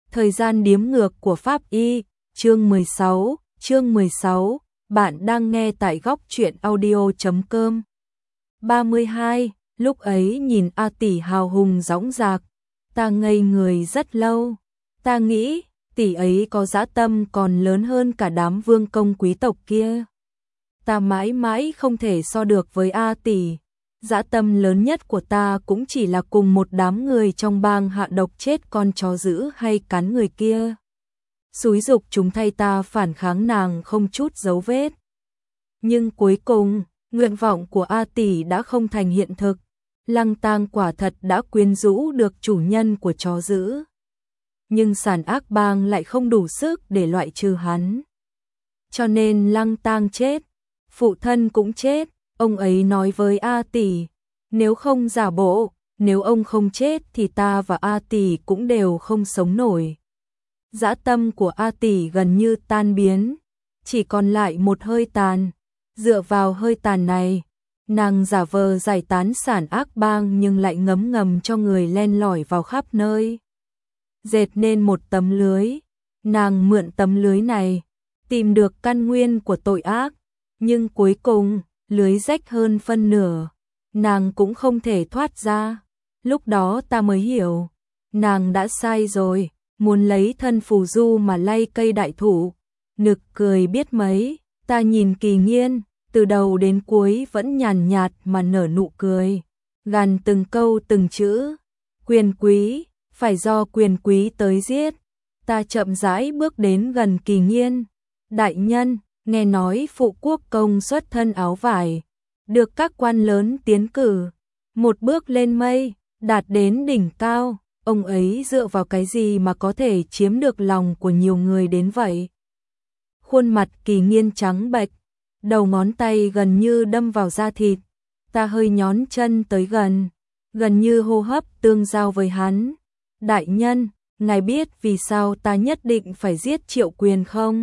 Thời gian điếm ngược của Pháp Y, chương 16, bạn đang nghe tại góc truyện audio.com. 32, lúc ấy nhìn A Tỷ hào hùng dõng dạc, ta ngây người rất lâu. Ta nghĩ, tỷ ấy có dã tâm còn lớn hơn cả đám vương công quý tộc kia. Ta mãi mãi không thể so được với A Tỷ. Dã tâm lớn nhất của ta cũng chỉ là cùng một đám người trong bang hạ độc chết con chó dữ hay cắn người kia. Xúi giục chúng thay ta phản kháng nàng không chút dấu vết. Nhưng cuối cùng, nguyện vọng của A Tỷ đã không thành hiện thực. Lăng Tang quả thật đã quyến rũ được chủ nhân của chó dữ. Nhưng Sản Ác Bang lại không đủ sức để loại trừ hắn. Cho nên Lăng Tang chết, phụ thân cũng chết. Ông ấy nói với A Tỷ, nếu không giả bộ, nếu ông không chết thì ta và A Tỷ cũng đều không sống nổi. Dã tâm của A Tỷ gần như tan biến, chỉ còn lại một hơi tàn. Dựa vào hơi tàn này, nàng giả vờ giải tán Sản Ác Bang nhưng lại ngấm ngầm cho người len lỏi vào khắp nơi. Dệt nên một tấm lưới, nàng mượn tấm lưới này, tìm được căn nguyên của tội ác, nhưng cuối cùng lưới rách hơn phân nửa, nàng cũng không thể thoát ra. Lúc đó ta mới hiểu, nàng đã sai rồi, muốn lấy thân phù du mà lay cây đại thụ. Nực cười biết mấy, ta nhìn Kỳ Nghiên, từ đầu đến cuối vẫn nhàn nhạt mà nở nụ cười, gằn từng câu từng chữ. Quyền quý, phải do quyền quý tới giết. Ta chậm rãi bước đến gần Kỳ Nghiên. Đại nhân, nghe nói phụ quốc công xuất thân áo vải, được các quan lớn tiến cử, một bước lên mây, đạt đến đỉnh cao, ông ấy dựa vào cái gì mà có thể chiếm được lòng của nhiều người đến vậy? Khuôn mặt Kỳ Nghiên trắng bệch, đầu ngón tay gần như đâm vào da thịt. Ta hơi nhón chân tới gần như hô hấp tương giao với hắn. Đại nhân, ngài biết vì sao ta nhất định phải giết Triệu Quyền không?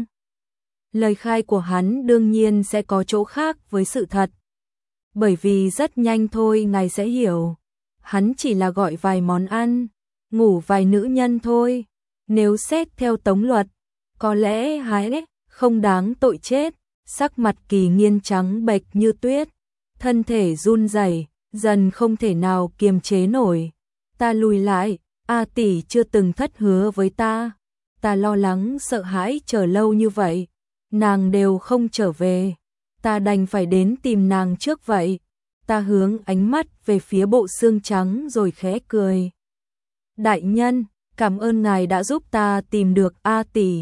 Lời khai của hắn đương nhiên sẽ có chỗ khác với sự thật. Bởi vì rất nhanh thôi ngài sẽ hiểu. Hắn chỉ là gọi vài món ăn, ngủ vài nữ nhân thôi. Nếu xét theo tống luật, có lẽ hắn không đáng tội chết. Sắc mặt Kỳ Nghiên trắng bệch như tuyết, thân thể run rẩy, dần không thể nào kiềm chế nổi. Ta lùi lại, A Tỷ chưa từng thất hứa với ta. Ta lo lắng sợ hãi chờ lâu như vậy, nàng đều không trở về. Ta đành phải đến tìm nàng trước vậy. Ta hướng ánh mắt về phía bộ xương trắng rồi khẽ cười. Đại nhân, cảm ơn ngài đã giúp ta tìm được A Tỷ.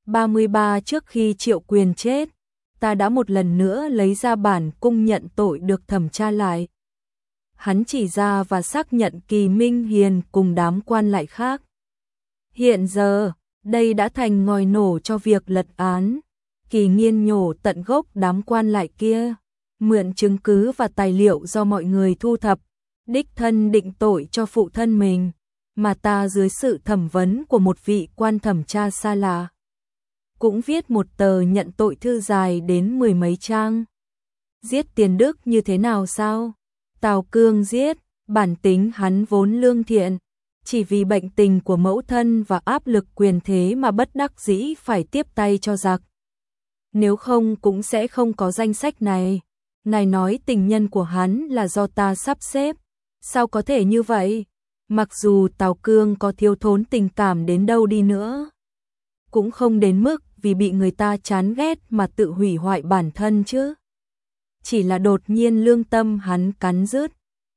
33 trước khi Triệu Quyền chết, ta đã một lần nữa lấy ra bản cung nhận tội được thẩm tra lại. Hắn chỉ ra và xác nhận Kỳ Minh Hiền cùng đám quan lại khác. Hiện giờ, đây đã thành ngòi nổ cho việc lật án. Kỳ Nghiên nhổ tận gốc đám quan lại kia, mượn chứng cứ và tài liệu do mọi người thu thập, đích thân định tội cho phụ thân mình, mà ta dưới sự thẩm vấn của một vị quan thẩm tra xa lạ, cũng viết một tờ nhận tội thư dài đến 10 mấy trang. Giết Tiền Đức như thế nào sao? Tào Cương giết, bản tính hắn vốn lương thiện, chỉ vì bệnh tình của mẫu thân và áp lực quyền thế mà bất đắc dĩ phải tiếp tay cho giặc. Nếu không cũng sẽ không có danh sách này. Ngài nói tình nhân của hắn là do ta sắp xếp. Sao có thể như vậy? Mặc dù Tào Cương có thiếu thốn tình cảm đến đâu đi nữa, cũng không đến mức vì bị người ta chán ghét mà tự hủy hoại bản thân chứ. Chỉ là đột nhiên lương tâm hắn cắn rứt.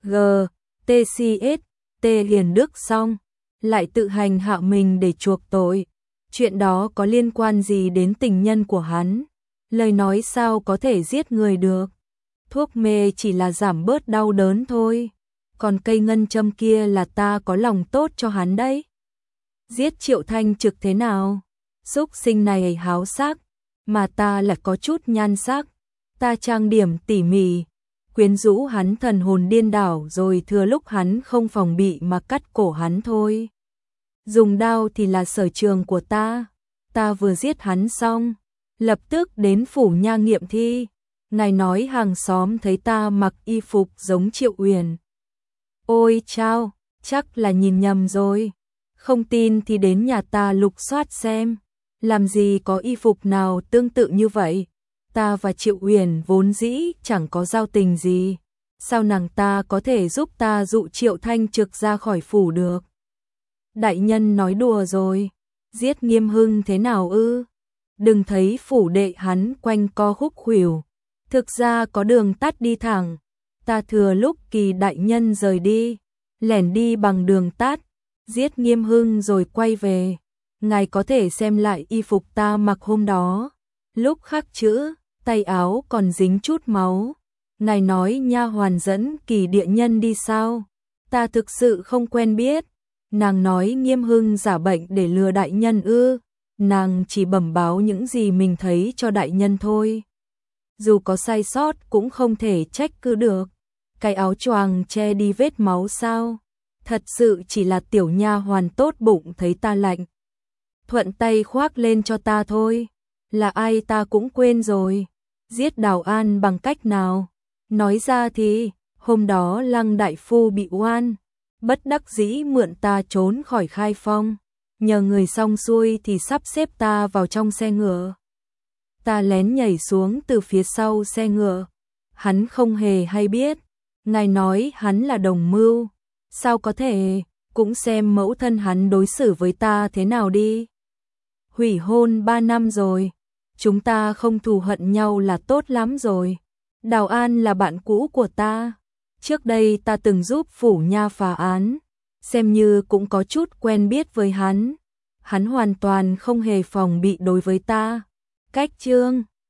T Hiền Đức xong, lại tự hành hạ mình để chuộc tội. Chuyện đó có liên quan gì đến tình nhân của hắn? Lời nói sao có thể giết người được? Thuốc mê chỉ là giảm bớt đau đớn thôi. Còn cây ngân châm kia là ta có lòng tốt cho hắn đấy. Giết Triệu Thanh Trực thế nào? Súc sinh này háo sắc, mà ta lại có chút nhan sắc. Ta trang điểm tỉ mỉ, quyến rũ hắn thần hồn điên đảo rồi thừa lúc hắn không phòng bị mà cắt cổ hắn thôi. Dùng đao thì là sở trường của ta. Ta vừa giết hắn xong, lập tức đến phủ nha nghiệm thi. Ngài nói hàng xóm thấy ta mặc y phục giống Triệu Uyển. Ôi chao, chắc là nhìn nhầm rồi. Không tin thì đến nhà ta lục soát xem, làm gì có y phục nào tương tự như vậy. Ta và Triệu Uyển vốn dĩ chẳng có giao tình gì, sao nàng ta có thể giúp ta dụ Triệu Thanh Trực ra khỏi phủ được? Đại nhân nói đùa rồi, giết Nghiêm Hưng thế nào ư? Đừng thấy phủ đệ hắn quanh co khúc khuỷu, thực ra có đường tắt đi thẳng. Ta thừa lúc Kỳ đại nhân rời đi, lẻn đi bằng đường tắt, giết Nghiêm Hưng rồi quay về. Ngài có thể xem lại y phục ta mặc hôm đó, lúc khắc chữ, tay áo còn dính chút máu. Ngài nói nha hoàn dẫn Kỳ địa nhân đi sao? Ta thực sự không quen biết. Nàng nói Nghiêm Hưng giả bệnh để lừa đại nhân ư? Nàng chỉ bẩm báo những gì mình thấy cho đại nhân thôi. Dù có sai sót cũng không thể trách cứ được. Cái áo choàng che đi vết máu sao? Thật sự chỉ là tiểu nha hoàn tốt bụng thấy ta lạnh, thuận tay khoác lên cho ta thôi. Là ai ta cũng quên rồi. Giết Đào An bằng cách nào? Nói ra thì, hôm đó Lăng đại phu bị oan, bất đắc dĩ mượn ta trốn khỏi Khai Phong, nhờ người xong xuôi thì sắp xếp ta vào trong xe ngựa. Ta lén nhảy xuống từ phía sau xe ngựa, hắn không hề hay biết. Ngài nói hắn là đồng mưu, sao có thể, cũng xem mẫu thân hắn đối xử với ta thế nào đi. Hủy hôn 3 năm rồi, chúng ta không thù hận nhau là tốt lắm rồi. Đào An là bạn cũ của ta, trước đây ta từng giúp phủ nha phá án, xem như cũng có chút quen biết với hắn. Hắn hoàn toàn không hề phòng bị đối với ta. Cách chương